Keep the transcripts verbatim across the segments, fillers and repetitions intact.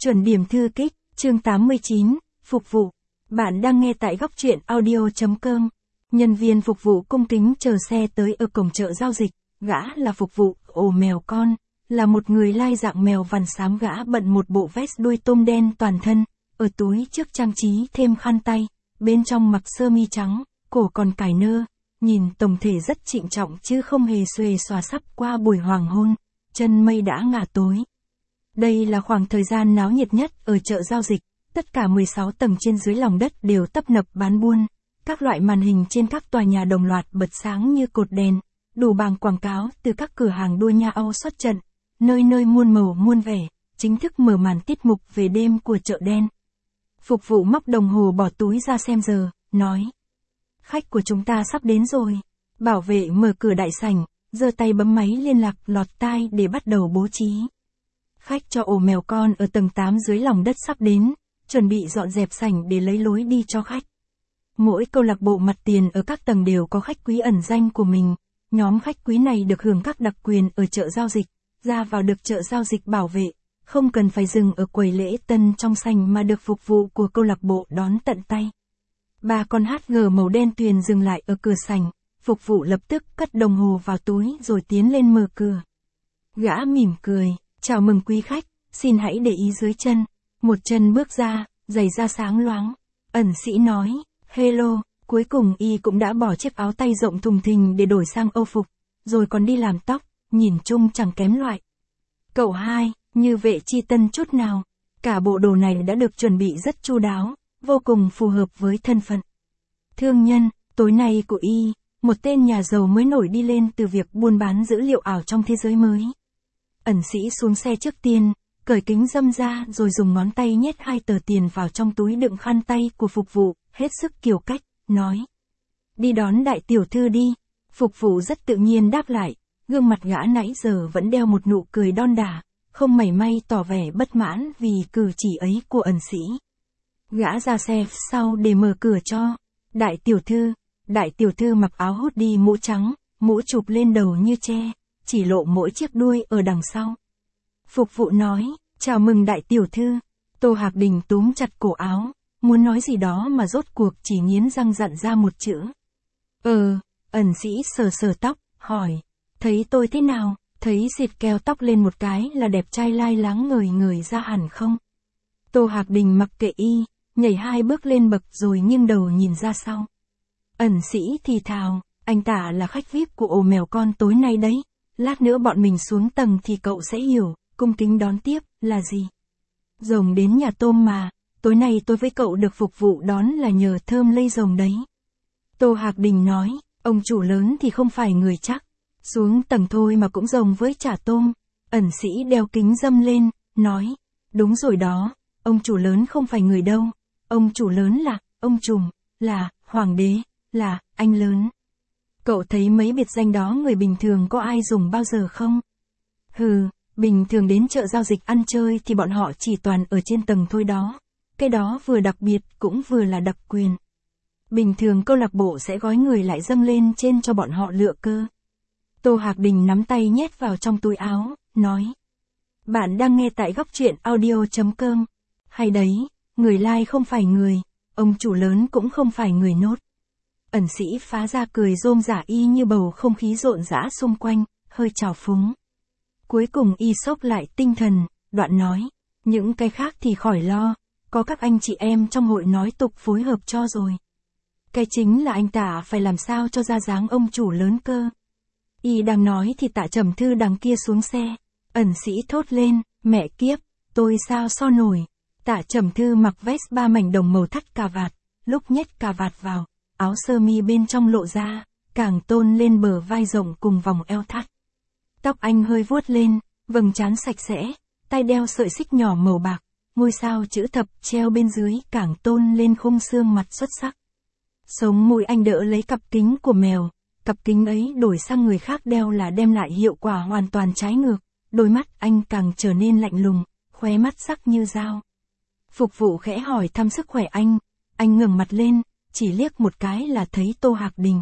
Chuẩn điểm thư kích, chương tám mươi chín, phục vụ. Bạn đang nghe tại góc truyện audio chấm com. Nhân viên phục vụ cung kính chờ xe tới ở cổng chợ giao dịch, gã là phục vụ, ồ mèo con, là một người lai dạng mèo vằn xám, gã bận một bộ vest đuôi tôm đen toàn thân, ở túi trước trang trí thêm khăn tay, bên trong mặc sơ mi trắng, cổ còn cài nơ, nhìn tổng thể rất trịnh trọng chứ không hề xuề xòa sắp qua buổi hoàng hôn, chân mây đã ngả tối. Đây là khoảng thời gian náo nhiệt nhất ở chợ giao dịch, tất cả mười sáu tầng trên dưới lòng đất đều tấp nập bán buôn, các loại màn hình trên các tòa nhà đồng loạt bật sáng như cột đèn, đủ bảng quảng cáo từ các cửa hàng đua nha Âu xuất trận, nơi nơi muôn màu muôn vẻ, chính thức mở màn tiết mục về đêm của chợ đen. Phục vụ móc đồng hồ bỏ túi ra xem giờ, nói: khách của chúng ta sắp đến rồi. Bảo vệ mở cửa đại sảnh, giơ tay bấm máy liên lạc lọt tai để bắt đầu bố trí. Khách cho ổ mèo con ở tầng tám dưới lòng đất sắp đến, chuẩn bị dọn dẹp sảnh để lấy lối đi cho khách. Mỗi câu lạc bộ mặt tiền ở các tầng đều có khách quý ẩn danh của mình, nhóm khách quý này được hưởng các đặc quyền ở chợ giao dịch, ra vào được chợ giao dịch bảo vệ, không cần phải dừng ở quầy lễ tân trong sảnh mà được phục vụ của câu lạc bộ đón tận tay. Ba con hát giê màu đen tuyền dừng lại ở cửa sảnh, phục vụ lập tức cất đồng hồ vào túi rồi tiến lên mở cửa. Gã mỉm cười: chào mừng quý khách, xin hãy để ý dưới chân. Một chân bước ra, giày da sáng loáng. Ẩn sĩ nói: hello. Cuối cùng y cũng đã bỏ chiếc áo tay rộng thùng thình để đổi sang âu phục, rồi còn đi làm tóc, nhìn chung chẳng kém loại. Cậu hai, như vệ chi tân chút nào. Cả bộ đồ này đã được chuẩn bị rất chu đáo, vô cùng phù hợp với thân phận thương nhân, tối nay của y, một tên nhà giàu mới nổi đi lên từ việc buôn bán dữ liệu ảo trong thế giới mới. Ẩn sĩ xuống xe trước tiên, cởi kính râm ra rồi dùng ngón tay nhét hai tờ tiền vào trong túi đựng khăn tay của phục vụ, hết sức kiều cách, nói: đi đón đại tiểu thư đi. Phục vụ rất tự nhiên đáp lại, gương mặt gã nãy giờ vẫn đeo một nụ cười đon đả, không mảy may tỏ vẻ bất mãn vì cử chỉ ấy của ẩn sĩ. Gã ra xe sau để mở cửa cho. Đại tiểu thư. Đại tiểu thư mặc áo hoodie mũ trắng, mũ chụp lên đầu như tre, chỉ lộ mỗi chiếc đuôi ở đằng sau. Phục vụ nói: chào mừng đại tiểu thư. Tô Hạc Đình túm chặt cổ áo, muốn nói gì đó mà rốt cuộc chỉ nghiến răng dặn ra một chữ: ờ. Ẩn sĩ sờ sờ tóc, hỏi: thấy tôi thế nào? Thấy xịt keo tóc lên một cái là đẹp trai lai láng ngời ngời ra hẳn không? Tô Hạc Đình mặc kệ y, nhảy hai bước lên bậc rồi nghiêng đầu nhìn ra sau. Ẩn sĩ thì thào: anh ta là khách vi ai pi của ổ mèo con tối nay đấy, lát nữa bọn mình xuống tầng thì cậu sẽ hiểu, cung kính đón tiếp là gì. Rồng đến nhà tôm mà, tối nay tôi với cậu được phục vụ đón là nhờ thơm lây rồng đấy. Tô Hạc Đình nói: ông chủ lớn thì không phải người chắc, xuống tầng thôi mà cũng rồng với chả tôm. Ẩn sĩ đeo kính râm lên, nói: đúng rồi đó, ông chủ lớn không phải người đâu, ông chủ lớn là, ông trùm, là, hoàng đế, là, anh lớn. Cậu thấy mấy biệt danh đó người bình thường có ai dùng bao giờ không? Hừ, bình thường đến chợ giao dịch ăn chơi thì bọn họ chỉ toàn ở trên tầng thôi đó. Cái đó vừa đặc biệt cũng vừa là đặc quyền. Bình thường câu lạc bộ sẽ gói người lại dâng lên trên cho bọn họ lựa cơ. Tô Hạc Đình nắm tay nhét vào trong túi áo, nói: bạn đang nghe tại góc truyện audio chấm com. Hay đấy, người lai không phải người, ông chủ lớn cũng không phải người nốt. Ẩn sĩ phá ra cười rôm rả y như bầu không khí rộn rã xung quanh, hơi trào phúng. Cuối cùng y sốc lại tinh thần, đoạn nói: những cái khác thì khỏi lo, có các anh chị em trong hội nói tục phối hợp cho rồi. Cái chính là anh ta phải làm sao cho ra dáng ông chủ lớn cơ. Y đang nói thì Tạ Trầm Thư đằng kia xuống xe. Ẩn sĩ thốt lên: mẹ kiếp, tôi sao so nổi. Tạ Trầm Thư mặc vest ba mảnh đồng màu thắt cà vạt, lúc nhét cà vạt vào, áo sơ mi bên trong lộ ra, càng tôn lên bờ vai rộng cùng vòng eo thắt. Tóc anh hơi vuốt lên, vầng trán sạch sẽ, tay đeo sợi xích nhỏ màu bạc, ngôi sao chữ thập treo bên dưới càng tôn lên khung xương mặt xuất sắc. Sống mũi anh đỡ lấy cặp kính của mèo, cặp kính ấy đổi sang người khác đeo là đem lại hiệu quả hoàn toàn trái ngược, đôi mắt anh càng trở nên lạnh lùng, khóe mắt sắc như dao. Phục vụ khẽ hỏi thăm sức khỏe anh, anh ngẩng mặt lên, chỉ liếc một cái là thấy Tô Hạc Đình.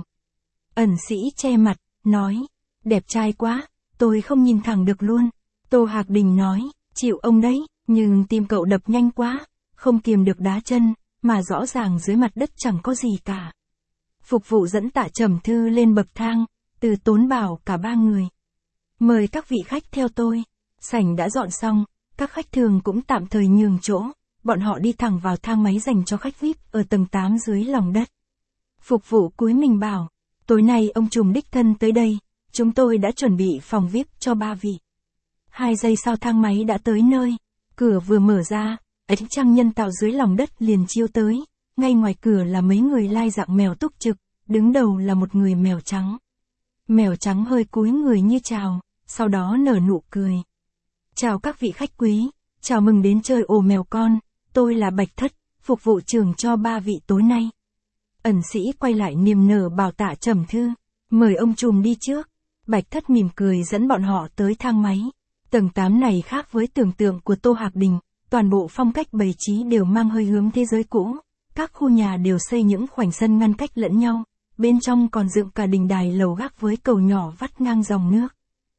Ẩn sĩ che mặt, nói: đẹp trai quá, tôi không nhìn thẳng được luôn. Tô Hạc Đình nói: chịu ông đấy, Nhưng tim cậu đập nhanh quá, không kiềm được đá chân, mà rõ ràng dưới mặt đất chẳng có gì cả. Phục vụ dẫn Tạ Trầm Thư lên bậc thang, Từ Tốn bảo cả ba người. Mời các vị khách theo tôi. Sảnh đã dọn xong, các khách thường cũng tạm thời nhường chỗ, bọn họ đi thẳng vào thang máy dành cho khách vi ai pi ở tầng tám dưới lòng đất. Phục vụ cúi mình bảo, tối nay ông trùm đích thân tới đây, chúng tôi đã chuẩn bị phòng vi ai pi cho ba vị. Hai giây sau thang máy đã tới nơi, cửa vừa mở ra, ánh trăng nhân tạo dưới lòng đất liền chiếu tới, ngay ngoài cửa là mấy người lai dạng mèo túc trực, đứng đầu là một người mèo trắng. Mèo trắng hơi cúi người như chào, sau đó nở nụ cười. Chào các vị khách quý, chào mừng đến chơi ổ mèo con, tôi là Bạch Thất, phục vụ trưởng cho ba vị tối nay. Ẩn sĩ quay lại niềm nở bảo Tạ Trầm Thư, mời ông trùm đi trước. Bạch Thất mỉm cười dẫn bọn họ tới thang máy. Tầng tám này khác với tưởng tượng của Tô Hạc Đình, toàn bộ phong cách bày trí đều mang hơi hướng thế giới cũ. Các khu nhà đều xây những khoảnh sân ngăn cách lẫn nhau, bên trong còn dựng cả đình đài lầu gác với cầu nhỏ vắt ngang dòng nước.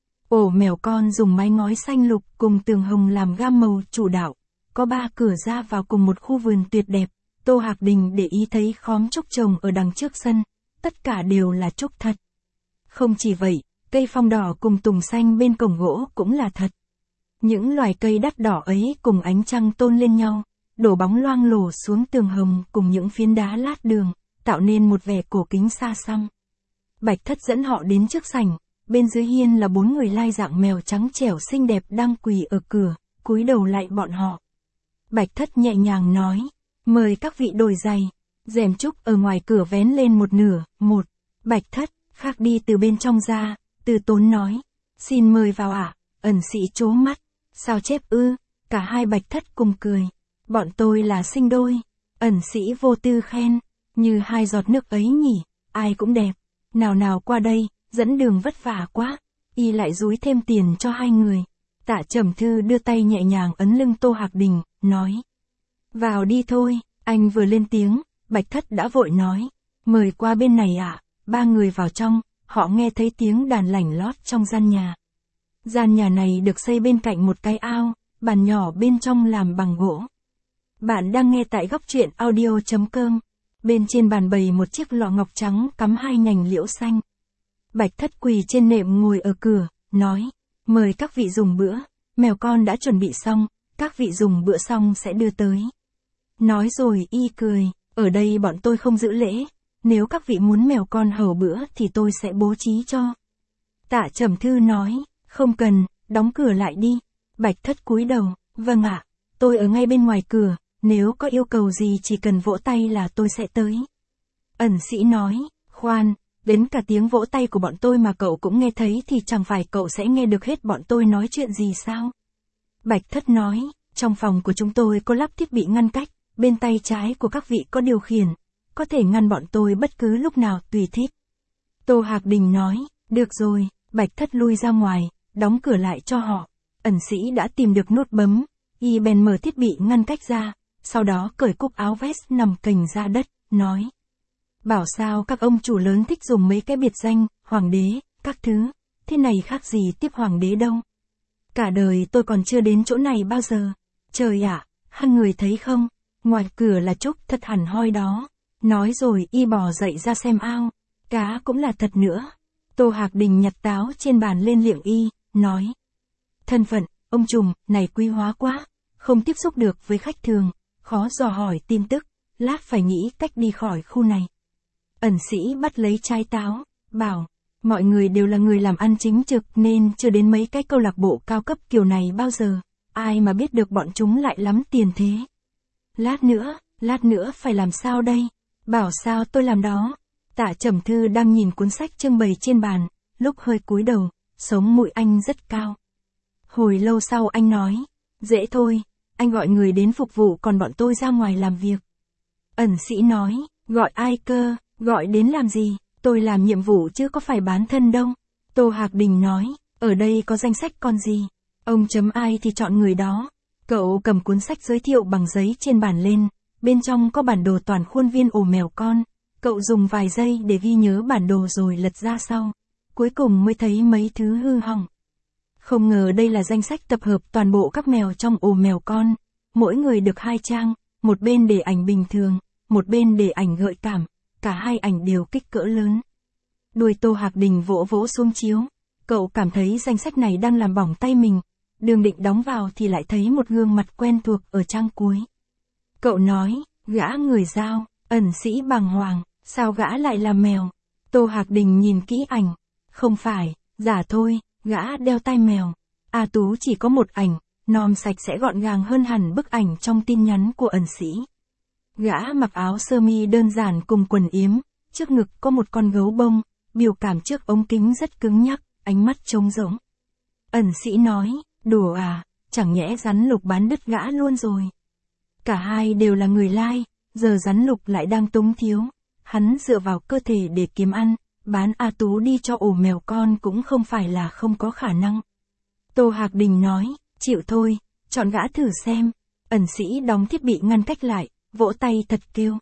Ổ mèo con dùng mái ngói xanh lục cùng tường hồng làm gam màu chủ đạo, có ba cửa ra vào cùng một khu vườn tuyệt đẹp. Tô Hạc Đình để ý thấy khóm trúc trồng ở đằng trước sân, tất cả đều là trúc thật. Không chỉ vậy, cây phong đỏ cùng tùng xanh bên cổng gỗ cũng là thật. Những loài cây đắt đỏ ấy cùng ánh trăng tôn lên nhau, đổ bóng loang lổ xuống tường hồng cùng những phiến đá lát đường, tạo nên một vẻ cổ kính xa xăm. Bạch Thất dẫn họ đến trước sảnh, bên dưới hiên là bốn người lai dạng mèo trắng trẻo xinh đẹp đang quỳ ở cửa, cúi đầu lại bọn họ. Bạch Thất nhẹ nhàng nói, mời các vị đổi giày. Rèm trúc ở ngoài cửa vén lên một nửa, một. Bạch Thất, khác đi từ bên trong ra, Từ Tốn nói, xin mời vào ạ. Ẩn sĩ trố mắt, sao chép ư? Cả hai Bạch Thất cùng cười, bọn tôi là sinh đôi. Ẩn sĩ vô tư khen, như hai giọt nước ấy nhỉ, ai cũng đẹp. Nào nào qua đây, dẫn đường vất vả quá. Y lại dúi thêm tiền cho hai người. Tạ Trầm Thư đưa tay nhẹ nhàng ấn lưng Tô Hạc Đình, nói, vào đi thôi. Anh vừa lên tiếng, Bạch Thất đã vội nói, mời qua bên này ạ. Ba người vào trong, họ nghe thấy tiếng đàn lảnh lót trong gian nhà. Gian nhà này được xây bên cạnh một cái ao, bàn nhỏ bên trong làm bằng gỗ. Bạn đang nghe tại góc truyện audio chấm com. Bên trên bàn bày một chiếc lọ ngọc trắng cắm hai nhành liễu xanh. Bạch Thất quỳ trên nệm ngồi ở cửa, nói, mời các vị dùng bữa, mèo con đã chuẩn bị xong, các vị dùng bữa xong sẽ đưa tới. Nói rồi y cười, ở đây bọn tôi không giữ lễ, nếu các vị muốn mèo con hầu bữa thì tôi sẽ bố trí cho. Tạ Trầm Thư nói, không cần, đóng cửa lại đi. Bạch Thất cúi đầu, vâng ạ, tôi ở ngay bên ngoài cửa, nếu có yêu cầu gì chỉ cần vỗ tay là tôi sẽ tới. Ẩn sĩ nói, khoan, đến cả tiếng vỗ tay của bọn tôi mà cậu cũng nghe thấy thì chẳng phải cậu sẽ nghe được hết bọn tôi nói chuyện gì sao? Bạch Thất nói, trong phòng của chúng tôi có lắp thiết bị ngăn cách, bên tay trái của các vị có điều khiển, có thể ngăn bọn tôi bất cứ lúc nào tùy thích. Tô Hạc Đình nói, được rồi. Bạch Thất lui ra ngoài, đóng cửa lại cho họ. Ẩn sĩ đã tìm được nút bấm, y bèn mở thiết bị ngăn cách ra, sau đó cởi cúc áo vest nằm cành ra đất, nói, bảo sao các ông chủ lớn thích dùng mấy cái biệt danh, hoàng đế, các thứ, thế này khác gì tiếp hoàng đế đâu. Cả đời tôi còn chưa đến chỗ này bao giờ. Trời ạ, hai người thấy không, ngoài cửa là trúc thật hẳn hoi đó. Nói rồi y bò dậy ra xem ao, cá cũng là thật nữa. Tô Hạc Đình nhặt táo trên bàn lên liệng y, nói, thân phận, ông trùm, này quý hóa quá, không tiếp xúc được với khách thường, khó dò hỏi tin tức, lát phải nghĩ cách đi khỏi khu này. Ẩn sĩ bắt lấy trái táo, bảo, mọi người đều là người làm ăn chính trực nên chưa đến mấy cái câu lạc bộ cao cấp kiểu này bao giờ, ai mà biết được bọn chúng lại lắm tiền thế. Lát nữa, lát nữa phải làm sao đây? Bảo sao tôi làm đó. Tạ Trầm Thư đang nhìn cuốn sách trưng bày trên bàn, lúc hơi cúi đầu, sống mũi anh rất cao. Hồi lâu sau anh nói, dễ thôi, anh gọi người đến phục vụ còn bọn tôi ra ngoài làm việc. Ẩn sĩ nói, gọi ai cơ, gọi đến làm gì, tôi làm nhiệm vụ chứ có phải bán thân đâu. Tô Hạc Đình nói, ở đây có danh sách con gì, ông chấm ai thì chọn người đó. Cậu cầm cuốn sách giới thiệu bằng giấy trên bàn lên, bên trong có bản đồ toàn khuôn viên ổ mèo con. Cậu dùng vài giây để ghi nhớ bản đồ rồi lật ra sau. Cuối cùng mới thấy mấy thứ hư hỏng. Không ngờ đây là danh sách tập hợp toàn bộ các mèo trong ổ mèo con. Mỗi người được hai trang, một bên để ảnh bình thường, một bên để ảnh gợi cảm, cả hai ảnh đều kích cỡ lớn. Đuôi Tô Hạc Đình vỗ vỗ xuống chiếu. Cậu cảm thấy danh sách này đang làm bỏng tay mình. Đường định đóng vào thì lại thấy một gương mặt quen thuộc ở trang cuối. Cậu nói, gã người Dao, ẩn sĩ bàng hoàng, sao gã lại là mèo? Tô Hạc Đình nhìn kỹ ảnh. Không phải, giả thôi, gã đeo tai mèo. A Tú chỉ có một ảnh, nom sạch sẽ gọn gàng hơn hẳn bức ảnh trong tin nhắn của ẩn sĩ. Gã mặc áo sơ mi đơn giản cùng quần yếm, trước ngực có một con gấu bông, biểu cảm trước ống kính rất cứng nhắc, ánh mắt trống rỗng. Ẩn sĩ nói, đùa à, chẳng nhẽ rắn lục bán đứt gã luôn rồi. Cả hai đều là người Lai, giờ rắn lục lại đang túng thiếu. Hắn dựa vào cơ thể để kiếm ăn, bán A Tú đi cho ổ mèo con cũng không phải là không có khả năng. Tô Hạc Đình nói, chịu thôi, chọn gã thử xem. Ẩn sĩ đóng thiết bị ngăn cách lại, vỗ tay thật kêu.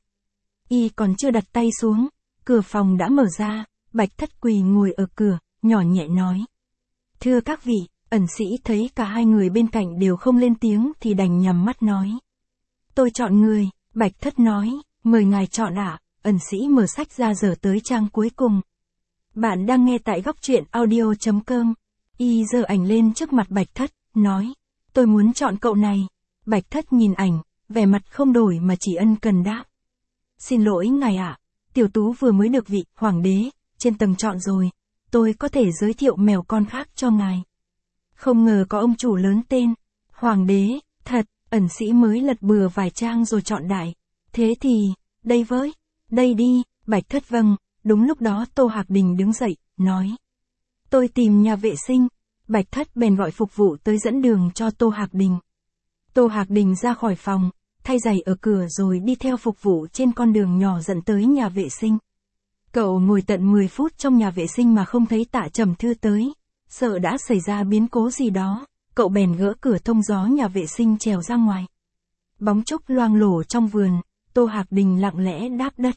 Y còn chưa đặt tay xuống, cửa phòng đã mở ra, Bạch Thất quỳ ngồi ở cửa, nhỏ nhẹ nói. Thưa các vị, ẩn sĩ thấy cả hai người bên cạnh đều không lên tiếng thì đành nhắm mắt nói. Tôi chọn người, Bạch Thất nói, mời ngài chọn ạ. À? Ẩn sĩ mở sách ra dở tới trang cuối cùng. Bạn đang nghe tại góc truyện audio chấm com. Y giơ ảnh lên trước mặt Bạch Thất, nói. Tôi muốn chọn cậu này. Bạch Thất nhìn ảnh, vẻ mặt không đổi mà chỉ ân cần đáp. Xin lỗi ngài ạ, à, tiểu tú vừa mới được vị hoàng đế trên tầng chọn rồi. Tôi có thể giới thiệu mèo con khác cho ngài. Không ngờ có ông chủ lớn tên. Hoàng đế, thật, ẩn sĩ mới lật bừa vài trang rồi chọn đại. Thế thì, đây với. Đây đi, Bạch Thất vâng. Đúng lúc đó Tô Hạc Đình đứng dậy, nói. Tôi tìm nhà vệ sinh. Bạch Thất bèn gọi phục vụ tới dẫn đường cho Tô Hạc Đình. Tô Hạc Đình ra khỏi phòng, thay giày ở cửa rồi đi theo phục vụ trên con đường nhỏ dẫn tới nhà vệ sinh. Cậu ngồi tận mười phút trong nhà vệ sinh mà không thấy Tạ Trầm Thư tới. Sợ đã xảy ra biến cố gì đó, cậu bèn gỡ cửa thông gió nhà vệ sinh trèo ra ngoài. Bóng trúc loang lổ trong vườn, Tô Hạc Đình lặng lẽ đáp đất.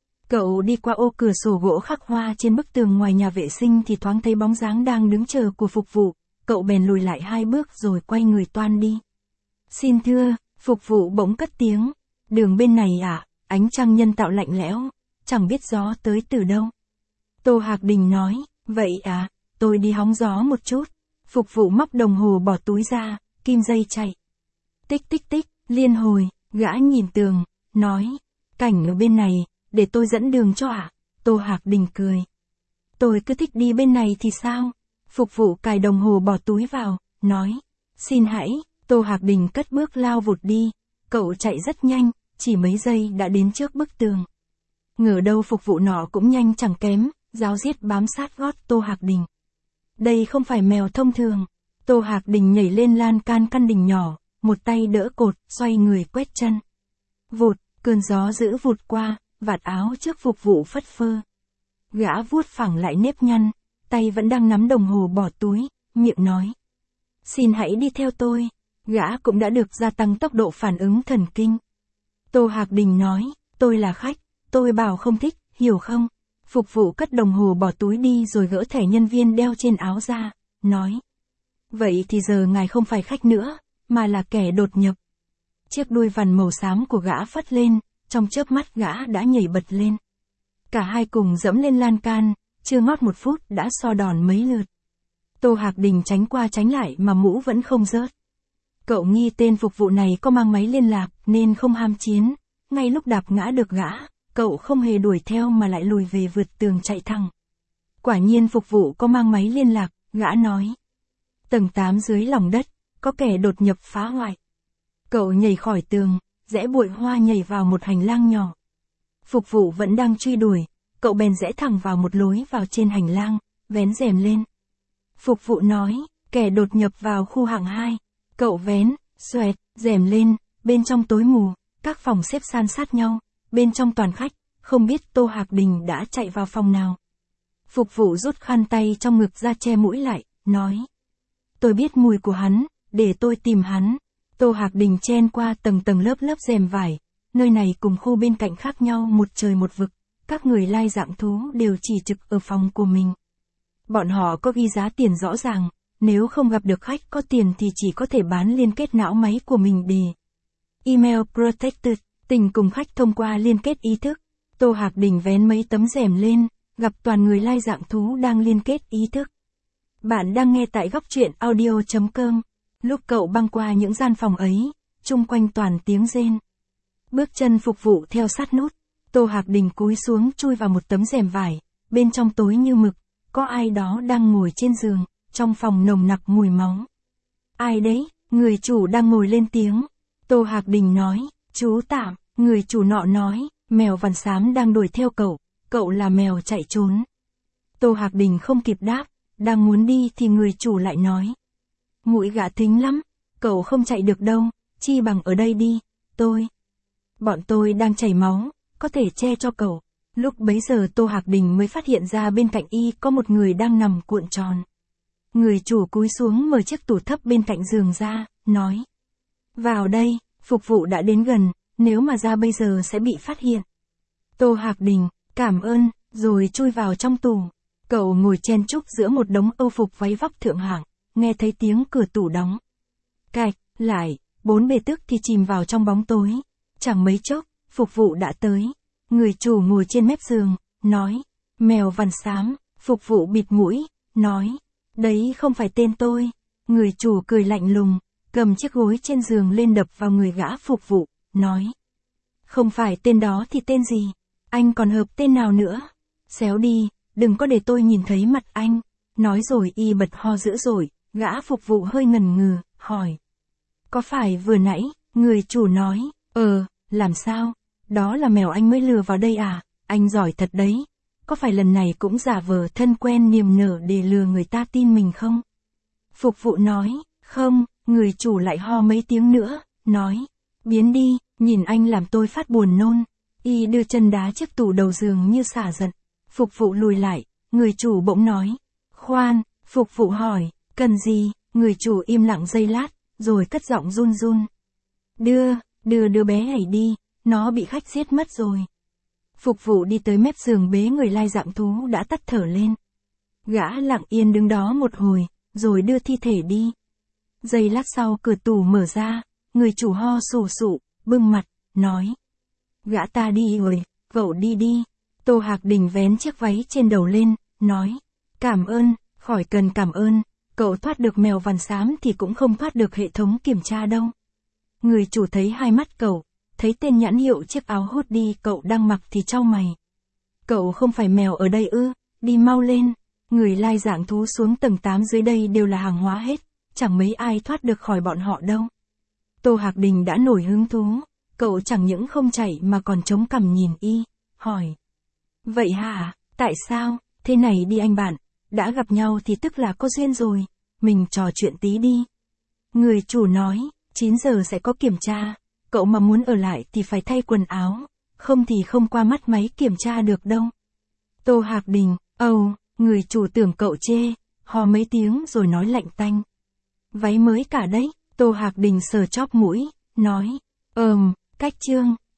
Cậu đi qua ô cửa sổ gỗ khắc hoa trên bức tường ngoài nhà vệ sinh thì thoáng thấy bóng dáng đang đứng chờ của phục vụ, cậu bèn lùi lại hai bước rồi quay người toan đi. Xin thưa, phục vụ bỗng cất tiếng. Đường bên này à, ánh trăng nhân tạo lạnh lẽo, chẳng biết gió tới từ đâu. Tô Hạc Đình nói, vậy à, tôi đi hóng gió một chút. Phục vụ móc đồng hồ bỏ túi ra, kim dây chạy. Tích tích tích, liên hồi, gã nhìn tường, nói, cảnh ở bên này, để tôi dẫn đường cho ạ. À? Tô Hạc Đình cười. Tôi cứ thích đi bên này thì sao? Phục vụ cài đồng hồ bỏ túi vào, nói, xin hãy. Tô Hạc Đình cất bước lao vụt đi. Cậu chạy rất nhanh, chỉ mấy giây đã đến trước bức tường. Ngờ đâu phục vụ nọ cũng nhanh chẳng kém, ráo riết bám sát gót Tô Hạc Đình. Đây không phải mèo thông thường. Tô Hạc Đình nhảy lên lan can căn đình nhỏ, một tay đỡ cột, xoay người quét chân. Vụt, cơn gió dữ vụt qua, vạt áo trước phục vụ phất phơ. Gã vuốt phẳng lại nếp nhăn, tay vẫn đang nắm đồng hồ bỏ túi, miệng nói. Xin hãy đi theo tôi. Gã cũng đã được gia tăng tốc độ phản ứng thần kinh. Tô Hạc Đình nói, tôi là khách, tôi bảo không thích, hiểu không? Phục vụ cất đồng hồ bỏ túi đi rồi gỡ thẻ nhân viên đeo trên áo ra, nói. Vậy thì giờ ngài không phải khách nữa, mà là kẻ đột nhập. Chiếc đuôi vằn màu xám của gã phất lên, trong chớp mắt gã đã nhảy bật lên. Cả hai cùng dẫm lên lan can, chưa ngót một phút đã so đòn mấy lượt. Tô Hạc Đình tránh qua tránh lại mà mũ vẫn không rớt. Cậu nghi tên phục vụ này có mang máy liên lạc nên không ham chiến, ngay lúc đạp ngã được gã, cậu không hề đuổi theo mà lại lùi về vượt tường chạy thẳng. Quả nhiên phục vụ có mang máy liên lạc, gã nói. Tầng tám dưới lòng đất, có kẻ đột nhập phá hoại. Cậu nhảy khỏi tường, rẽ bụi hoa nhảy vào một hành lang nhỏ. Phục vụ vẫn đang truy đuổi, cậu bèn rẽ thẳng vào một lối vào trên hành lang, vén rèm lên. Phục vụ nói, kẻ đột nhập vào khu hạng hai. Cậu vén, xoẹt, rèm lên, bên trong tối mù, các phòng xếp san sát nhau, bên trong toàn khách, không biết Tô Hạc Đình đã chạy vào phòng nào. Phục vụ rút khăn tay trong ngực ra che mũi lại, nói. Tôi biết mùi của hắn, để tôi tìm hắn. Tô Hạc Đình chen qua tầng tầng lớp lớp rèm vải, nơi này cùng khu bên cạnh khác nhau một trời một vực, các người lai dạng thú đều chỉ trực ở phòng của mình. Bọn họ có ghi giá tiền rõ ràng, nếu không gặp được khách có tiền thì chỉ có thể bán liên kết não máy của mình để email protected, tình cùng khách thông qua liên kết ý thức. Tô Hạc Đình vén mấy tấm rèm lên, gặp toàn người lai dạng thú đang liên kết ý thức. Bạn đang nghe tại góc truyện audio chấm com. Lúc cậu băng qua những gian phòng ấy, chung quanh toàn tiếng rên. Bước chân phục vụ theo sát nút. Tô Hạc Đình cúi xuống chui vào một tấm rèm vải, bên trong tối như mực, có ai đó đang ngồi trên giường, trong phòng nồng nặc mùi máu. Ai đấy? Người chủ đang ngồi lên tiếng. Tô Hạc Đình nói, chú Tạm. Người chủ nọ nói, mèo vằn xám đang đuổi theo cậu, cậu là mèo chạy trốn. Tô Hạc Đình không kịp đáp, đang muốn đi thì người chủ lại nói. Mũi gà thính lắm, cậu không chạy được đâu, chi bằng ở đây đi, tôi. Bọn tôi đang chảy máu, có thể che cho cậu. Lúc bấy giờ Tô Hạc Đình mới phát hiện ra bên cạnh y có một người đang nằm cuộn tròn. Người chủ cúi xuống mở chiếc tủ thấp bên cạnh giường ra, nói. Vào đây, phục vụ đã đến gần, nếu mà ra bây giờ sẽ bị phát hiện. Tô Hạc Đình, cảm ơn, rồi chui vào trong tủ. Cậu ngồi chen chúc giữa một đống âu phục váy vóc thượng hạng, nghe thấy tiếng cửa tủ đóng. Cạch, lại, bốn bề tức thì chìm vào trong bóng tối. Chẳng mấy chốc, phục vụ đã tới. Người chủ ngồi trên mép giường, nói, mèo vằn xám, phục vụ bịt mũi, nói, đấy không phải tên tôi. Người chủ cười lạnh lùng, cầm chiếc gối trên giường lên đập vào người gã phục vụ, nói, không phải tên đó thì tên gì, anh còn hợp tên nào nữa, xéo đi, đừng có để tôi nhìn thấy mặt anh. Nói rồi y bật ho dữ dội, gã phục vụ hơi ngần ngừ, hỏi, có phải vừa nãy? Người chủ nói, ờ, làm sao? Đó là mèo anh mới lừa vào đây à? Anh giỏi thật đấy. Có phải lần này cũng giả vờ thân quen niềm nở để lừa người ta tin mình không? Phục vụ nói, không. Người chủ lại ho mấy tiếng nữa, nói, biến đi, nhìn anh làm tôi phát buồn nôn. Y đưa chân đá chiếc tủ đầu giường như xả giận. Phục vụ lùi lại, người chủ bỗng nói, khoan. Phục vụ hỏi, cần gì? Người chủ im lặng giây lát, rồi cất giọng run run. Đưa, đưa đứa bé ấy đi, nó bị khách giết mất rồi. Phục vụ đi tới mép giường bế người lai dạng thú đã tắt thở lên. Gã lặng yên đứng đó một hồi, rồi đưa thi thể đi. Giây lát sau cửa tủ mở ra, người chủ ho sù sụ, bưng mặt, nói. Gã ta đi rồi, cậu đi đi. Tô Hạc Đình vén chiếc váy trên đầu lên, nói. Cảm ơn, khỏi cần cảm ơn, cậu thoát được mèo vằn xám thì cũng không thoát được hệ thống kiểm tra đâu. Người chủ thấy hai mắt cậu, thấy tên nhãn hiệu chiếc áo hoodie cậu đang mặc thì chau mày. Cậu không phải mèo ở đây ư, đi mau lên. Người lai dạng thú xuống tầng tám dưới đây đều là hàng hóa hết, chẳng mấy ai thoát được khỏi bọn họ đâu. Tô Hạc Đình đã nổi hứng thú, cậu chẳng những không chạy mà còn chống cằm nhìn y, hỏi. Vậy hả, tại sao? Thế này đi anh bạn, đã gặp nhau thì tức là có duyên rồi, mình trò chuyện tí đi. Người chủ nói, chín giờ sẽ có kiểm tra, cậu mà muốn ở lại thì phải thay quần áo, không thì không qua mắt máy kiểm tra được đâu. Tô Hạc Đình, ồ, oh, người chủ tưởng cậu chê, ho mấy tiếng rồi nói lạnh tanh. Váy mới cả đấy, Tô Hạc Đình sờ chóp mũi, nói, ờm, cách chương.